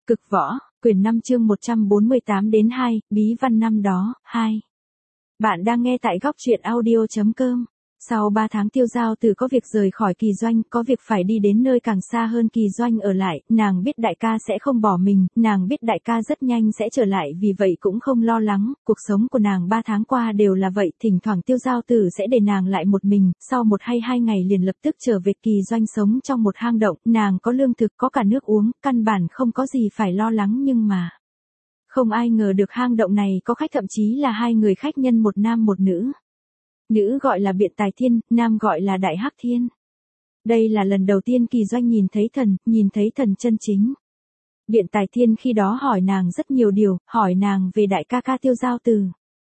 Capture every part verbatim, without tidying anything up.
Cực võ, quyển năm chương một trăm bốn mươi tám đến hai, bí văn năm đó, hai. Bạn đang nghe tại góc truyện audio chấm com. Sau ba tháng Tiêu Giao Tử có việc rời khỏi Kỳ Doanh, có việc phải đi đến nơi càng xa hơn Kỳ Doanh ở lại, nàng biết đại ca sẽ không bỏ mình, nàng biết đại ca rất nhanh sẽ trở lại, vì vậy cũng không lo lắng, cuộc sống của nàng ba tháng qua đều là vậy, thỉnh thoảng Tiêu Giao Tử sẽ để nàng lại một mình, sau một hay hai ngày liền lập tức trở về Kỳ Doanh sống trong một hang động, nàng có lương thực có cả nước uống, căn bản không có gì phải lo lắng nhưng mà... Không ai ngờ được hang động này có khách, thậm chí là hai người khách nhân, một nam một nữ. Nữ gọi là Biện Tài Thiên, nam gọi là Đại Hắc Thiên. Đây là lần đầu tiên Kỳ Doanh nhìn thấy thần, nhìn thấy thần chân chính. Biện Tài Thiên khi đó hỏi nàng rất nhiều điều, hỏi nàng về đại ca ca Tiêu Giao Tử.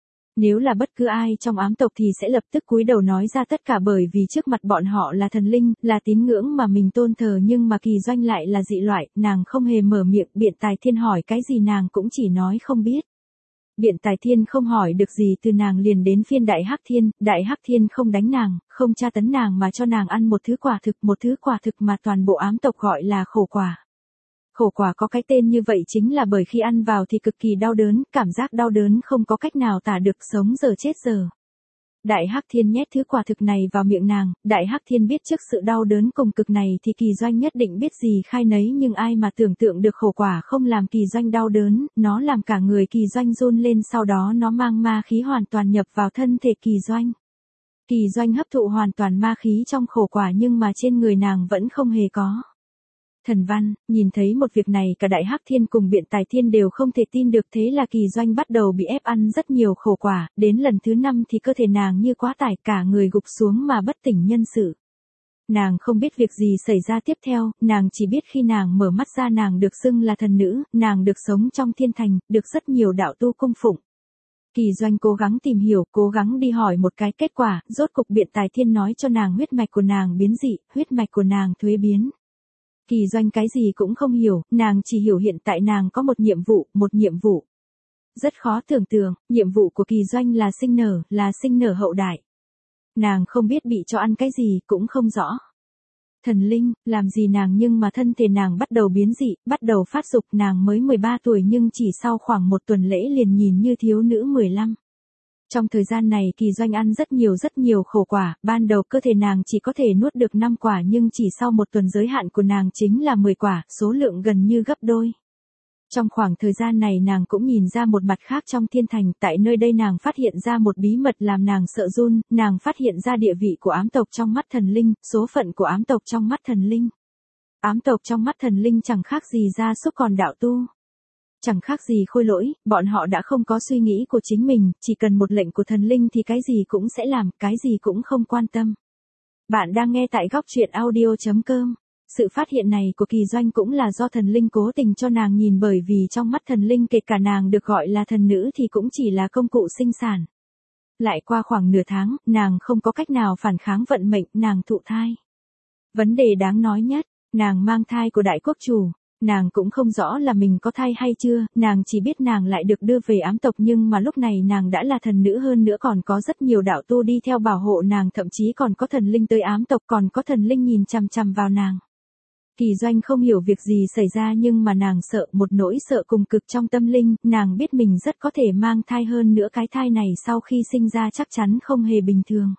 Nếu là bất cứ ai trong ám tộc thì sẽ lập tức cúi đầu nói ra tất cả, bởi vì trước mặt bọn họ là thần linh, là tín ngưỡng mà mình tôn thờ, nhưng mà Kỳ Doanh lại là dị loại, nàng không hề mở miệng. Biện Tài Thiên hỏi cái gì nàng cũng chỉ nói không biết. Biện Tài Thiên không hỏi được gì từ nàng liền đến phiên Đại Hắc Thiên, Đại Hắc Thiên không đánh nàng, không tra tấn nàng mà cho nàng ăn một thứ quả thực, một thứ quả thực mà toàn bộ ám tộc gọi là khổ quả. Khổ quả có cái tên như vậy chính là bởi khi ăn vào thì cực kỳ đau đớn, cảm giác đau đớn không có cách nào tả được, sống giờ chết giờ. Đại Hắc Thiên nhét thứ quả thực này vào miệng nàng, Đại Hắc Thiên biết trước sự đau đớn cùng cực này thì Kỳ Doanh nhất định biết gì khai nấy, nhưng ai mà tưởng tượng được khổ quả không làm Kỳ Doanh đau đớn, nó làm cả người Kỳ Doanh run lên, sau đó nó mang ma khí hoàn toàn nhập vào thân thể Kỳ Doanh. Kỳ Doanh hấp thụ hoàn toàn ma khí trong khổ quả nhưng mà trên người nàng vẫn không hề có. Thần văn, nhìn thấy một việc này cả Đại Hắc Thiên cùng Biện Tài Thiên đều không thể tin được, thế là Kỳ Doanh bắt đầu bị ép ăn rất nhiều khổ quả, đến lần thứ năm thì cơ thể nàng như quá tải, cả người gục xuống mà bất tỉnh nhân sự. Nàng không biết việc gì xảy ra tiếp theo, nàng chỉ biết khi nàng mở mắt ra nàng được xưng là thần nữ, nàng được sống trong thiên thành, được rất nhiều đạo tu cung phụng. Kỳ Doanh cố gắng tìm hiểu, cố gắng đi hỏi một cái, kết quả, rốt cục Biện Tài Thiên nói cho nàng huyết mạch của nàng biến dị, huyết mạch của nàng thuế biến. Kỳ Doanh cái gì cũng không hiểu, nàng chỉ hiểu hiện tại nàng có một nhiệm vụ, một nhiệm vụ. Rất khó tưởng tượng, nhiệm vụ của Kỳ Doanh là sinh nở, là sinh nở hậu đại. Nàng không biết bị cho ăn cái gì, cũng không rõ. Thần linh, làm gì nàng, nhưng mà thân thể nàng bắt đầu biến dị, bắt đầu phát dục, nàng mới mười ba tuổi nhưng chỉ sau khoảng một tuần lễ liền nhìn như thiếu nữ mười lăm. Trong thời gian này Kỳ Doanh ăn rất nhiều rất nhiều khổ quả, ban đầu cơ thể nàng chỉ có thể nuốt được năm quả nhưng chỉ sau một tuần giới hạn của nàng chính là mười quả, số lượng gần như gấp đôi. Trong khoảng thời gian này nàng cũng nhìn ra một mặt khác trong thiên thành, tại nơi đây nàng phát hiện ra một bí mật làm nàng sợ run, nàng phát hiện ra địa vị của ám tộc trong mắt thần linh, số phận của ám tộc trong mắt thần linh. Ám tộc trong mắt thần linh chẳng khác gì gia súc còn đạo tu. Chẳng khác gì khôi lỗi, bọn họ đã không có suy nghĩ của chính mình, chỉ cần một lệnh của thần linh thì cái gì cũng sẽ làm, cái gì cũng không quan tâm. Bạn đang nghe tại góc truyện audio chấm com. Sự phát hiện này của Kỳ Doanh cũng là do thần linh cố tình cho nàng nhìn, bởi vì trong mắt thần linh kể cả nàng được gọi là thần nữ thì cũng chỉ là công cụ sinh sản. Lại qua khoảng nửa tháng, nàng không có cách nào phản kháng vận mệnh, nàng thụ thai. Vấn đề đáng nói nhất, nàng mang thai của đại quốc chủ. Nàng cũng không rõ là mình có thai hay chưa, nàng chỉ biết nàng lại được đưa về ám tộc, nhưng mà lúc này nàng đã là thần nữ, hơn nữa còn có rất nhiều đạo tu đi theo bảo hộ nàng, thậm chí còn có thần linh tới ám tộc, còn có thần linh nhìn chằm chằm vào nàng. Kỳ Doanh không hiểu việc gì xảy ra nhưng mà nàng sợ, một nỗi sợ cùng cực trong tâm linh, nàng biết mình rất có thể mang thai, hơn nữa cái thai này sau khi sinh ra chắc chắn không hề bình thường.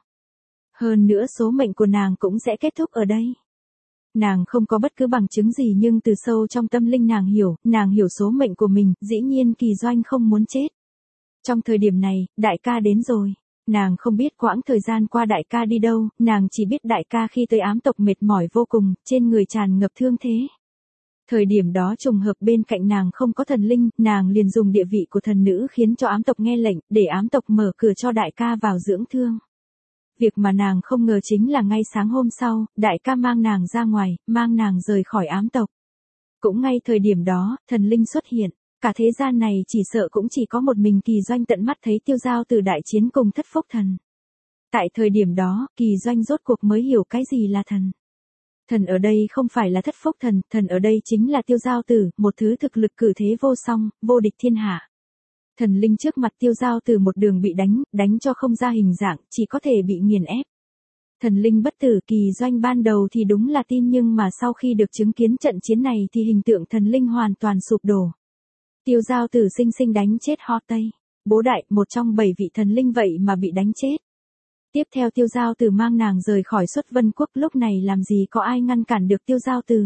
Hơn nữa số mệnh của nàng cũng sẽ kết thúc ở đây. Nàng không có bất cứ bằng chứng gì nhưng từ sâu trong tâm linh nàng hiểu, nàng hiểu số mệnh của mình, dĩ nhiên Kỳ Doanh không muốn chết. Trong thời điểm này, đại ca đến rồi. Nàng không biết quãng thời gian qua đại ca đi đâu, nàng chỉ biết đại ca khi tới ám tộc mệt mỏi vô cùng, trên người tràn ngập thương thế. Thời điểm đó trùng hợp bên cạnh nàng không có thần linh, nàng liền dùng địa vị của thần nữ khiến cho ám tộc nghe lệnh, để ám tộc mở cửa cho đại ca vào dưỡng thương. Việc mà nàng không ngờ chính là ngay sáng hôm sau, đại ca mang nàng ra ngoài, mang nàng rời khỏi ám tộc. Cũng ngay thời điểm đó, thần linh xuất hiện. Cả thế gian này chỉ sợ cũng chỉ có một mình Kỳ Doanh tận mắt thấy Tiêu Giao Tử đại chiến cùng Thất Phúc Thần. Tại thời điểm đó, Kỳ Doanh rốt cuộc mới hiểu cái gì là thần. Thần ở đây không phải là Thất Phúc Thần, thần ở đây chính là Tiêu Giao Tử, một thứ thực lực cử thế vô song, vô địch thiên hạ. Thần linh trước mặt Tiêu Giao Tử một đường bị đánh, đánh cho không ra hình dạng, chỉ có thể bị nghiền ép. Thần linh bất tử Kỳ Doanh ban đầu thì đúng là tin nhưng mà sau khi được chứng kiến trận chiến này thì hình tượng thần linh hoàn toàn sụp đổ. Tiêu Giao Tử sinh sinh đánh chết Ho Tây. Bố đại, một trong bảy vị thần linh vậy mà bị đánh chết. Tiếp theo Tiêu Giao Tử mang nàng rời khỏi Xuất Vân Quốc, lúc này làm gì có ai ngăn cản được Tiêu Giao Tử.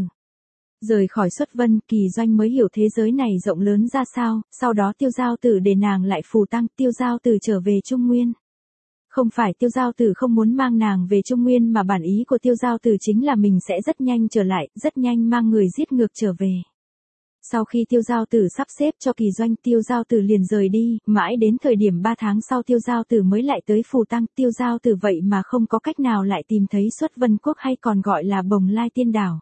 Rời khỏi Xuất Vân, Kỳ Doanh mới hiểu thế giới này rộng lớn ra sao, sau đó Tiêu Giao Tử để nàng lại phù tang, Tiêu Giao Tử trở về Trung Nguyên. Không phải Tiêu Giao Tử không muốn mang nàng về Trung Nguyên mà bản ý của Tiêu Giao Tử chính là mình sẽ rất nhanh trở lại, rất nhanh mang người giết ngược trở về. Sau khi Tiêu Giao Tử sắp xếp cho Kỳ Doanh, Tiêu Giao Tử liền rời đi, mãi đến thời điểm ba tháng sau Tiêu Giao Tử mới lại tới phù tang, Tiêu Giao Tử vậy mà không có cách nào lại tìm thấy Xuất Vân Quốc hay còn gọi là Bồng Lai Tiên Đảo.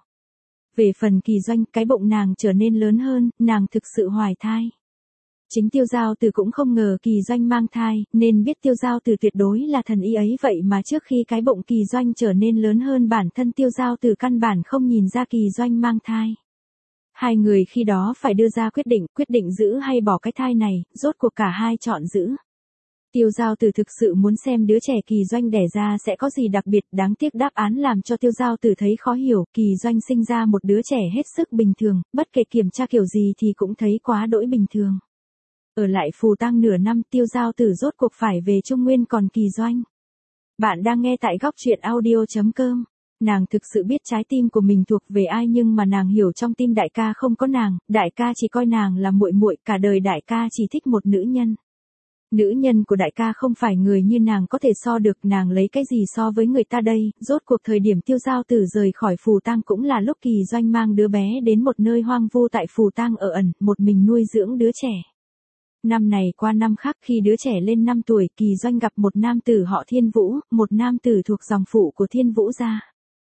Về phần Kỳ Doanh, cái bụng nàng trở nên lớn hơn, nàng thực sự hoài thai. Chính Tiêu Giao Tử cũng không ngờ Kỳ Doanh mang thai, nên biết Tiêu Giao Tử tuyệt đối là thần y ấy, vậy mà trước khi cái bụng Kỳ Doanh trở nên lớn hơn bản thân Tiêu Giao Tử căn bản không nhìn ra Kỳ Doanh mang thai. Hai người khi đó phải đưa ra quyết định, quyết định giữ hay bỏ cái thai này, rốt cuộc cả hai chọn giữ. Tiêu Giao Tử thực sự muốn xem đứa trẻ Kỳ Doanh đẻ ra sẽ có gì đặc biệt, đáng tiếc đáp án làm cho Tiêu Giao Tử thấy khó hiểu, Kỳ Doanh sinh ra một đứa trẻ hết sức bình thường, bất kể kiểm tra kiểu gì thì cũng thấy quá đỗi bình thường. Ở lại phù tang nửa năm, Tiêu Giao Tử rốt cuộc phải về Trung Nguyên, còn Kỳ Doanh. Bạn đang nghe tại góc truyện audio chấm com. Nàng thực sự biết trái tim của mình thuộc về ai, nhưng mà nàng hiểu trong tim đại ca không có nàng, đại ca chỉ coi nàng là muội muội, cả đời đại ca chỉ thích một nữ nhân. Nữ nhân của đại ca không phải người như nàng có thể so được, nàng lấy cái gì so với người ta đây, rốt cuộc thời điểm Tiêu Giao Tử rời khỏi phù tang cũng là lúc Kỳ Doanh mang đứa bé đến một nơi hoang vu tại phù tang ở ẩn, một mình nuôi dưỡng đứa trẻ. Năm này qua năm khác, khi đứa trẻ lên năm tuổi, Kỳ Doanh gặp một nam tử họ Thiên Vũ, một nam tử thuộc dòng phụ của Thiên Vũ gia.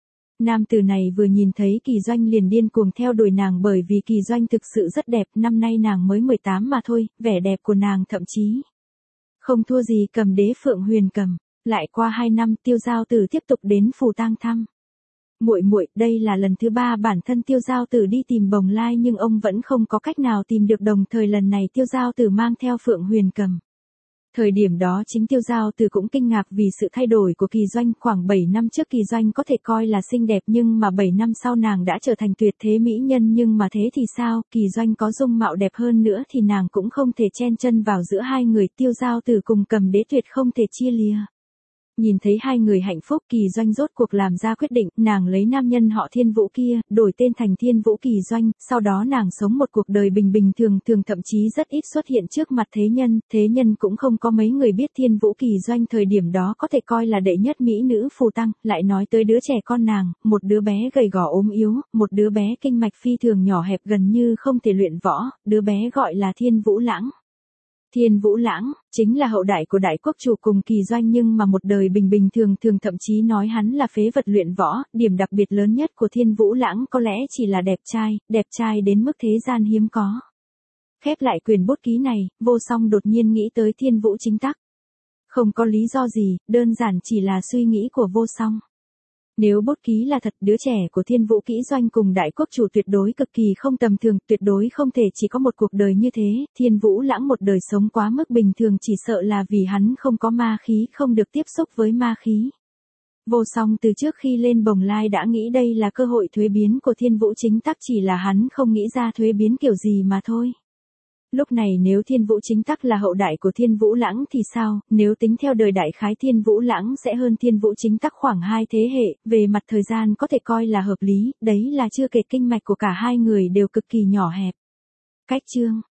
Nam tử này vừa nhìn thấy Kỳ Doanh liền điên cuồng theo đuổi nàng, bởi vì Kỳ Doanh thực sự rất đẹp, năm nay nàng mới mười tám mà thôi, vẻ đẹp của nàng thậm chí không thua gì Cầm Đế Phượng Huyền Cầm. Lại qua hai năm, Tiêu Giao Tử tiếp tục đến phù tang thăm muội muội, đây là lần thứ ba bản thân Tiêu Giao Tử đi tìm Bồng Lai nhưng ông vẫn không có cách nào tìm được, đồng thời lần này Tiêu Giao Tử mang theo Phượng Huyền Cầm. Thời điểm đó chính Tiêu Giao Tử cũng kinh ngạc vì sự thay đổi của Kỳ Doanh, khoảng bảy năm trước Kỳ Doanh có thể coi là xinh đẹp nhưng mà bảy năm sau nàng đã trở thành tuyệt thế mỹ nhân, nhưng mà thế thì sao, Kỳ Doanh có dung mạo đẹp hơn nữa thì nàng cũng không thể chen chân vào giữa hai người, Tiêu Giao Tử cùng Cầm Đế tuyệt không thể chia lìa. Nhìn thấy hai người hạnh phúc, Kỳ Doanh rốt cuộc làm ra quyết định, nàng lấy nam nhân họ Thiên Vũ kia, đổi tên thành Thiên Vũ Kỳ Doanh, sau đó nàng sống một cuộc đời bình bình thường thường, thậm chí rất ít xuất hiện trước mặt thế nhân, thế nhân cũng không có mấy người biết Thiên Vũ Kỳ Doanh thời điểm đó có thể coi là đệ nhất mỹ nữ phù tang. Lại nói tới đứa trẻ con nàng, một đứa bé gầy gò ốm yếu, một đứa bé kinh mạch phi thường nhỏ hẹp gần như không thể luyện võ, đứa bé gọi là Thiên Vũ Lãng. Thiên Vũ Lãng, chính là hậu đại của đại quốc chủ cùng Kỳ Doanh, nhưng mà một đời bình bình thường thường, thậm chí nói hắn là phế vật luyện võ, điểm đặc biệt lớn nhất của Thiên Vũ Lãng có lẽ chỉ là đẹp trai, đẹp trai đến mức thế gian hiếm có. Khép lại quyền bút ký này, Vô Song đột nhiên nghĩ tới Thiên Vũ Chính Tắc. Không có lý do gì, đơn giản chỉ là suy nghĩ của Vô Song. Nếu bút ký là thật, đứa trẻ của Thiên Vũ Kỹ Doanh cùng đại quốc chủ tuyệt đối cực kỳ không tầm thường, tuyệt đối không thể chỉ có một cuộc đời như thế, Thiên Vũ Lãng một đời sống quá mức bình thường chỉ sợ là vì hắn không có ma khí, không được tiếp xúc với ma khí. Vô Song từ trước khi lên Bồng Lai đã nghĩ đây là cơ hội thuế biến của Thiên Vũ Chính Tắc, chỉ là hắn không nghĩ ra thuế biến kiểu gì mà thôi. Lúc này nếu Thiên Vũ Chính Tắc là hậu đại của Thiên Vũ Lãng thì sao, nếu tính theo đời đại khái Thiên Vũ Lãng sẽ hơn Thiên Vũ Chính Tắc khoảng hai thế hệ, về mặt thời gian có thể coi là hợp lý, đấy là chưa kể kinh mạch của cả hai người đều cực kỳ nhỏ hẹp. Cách chương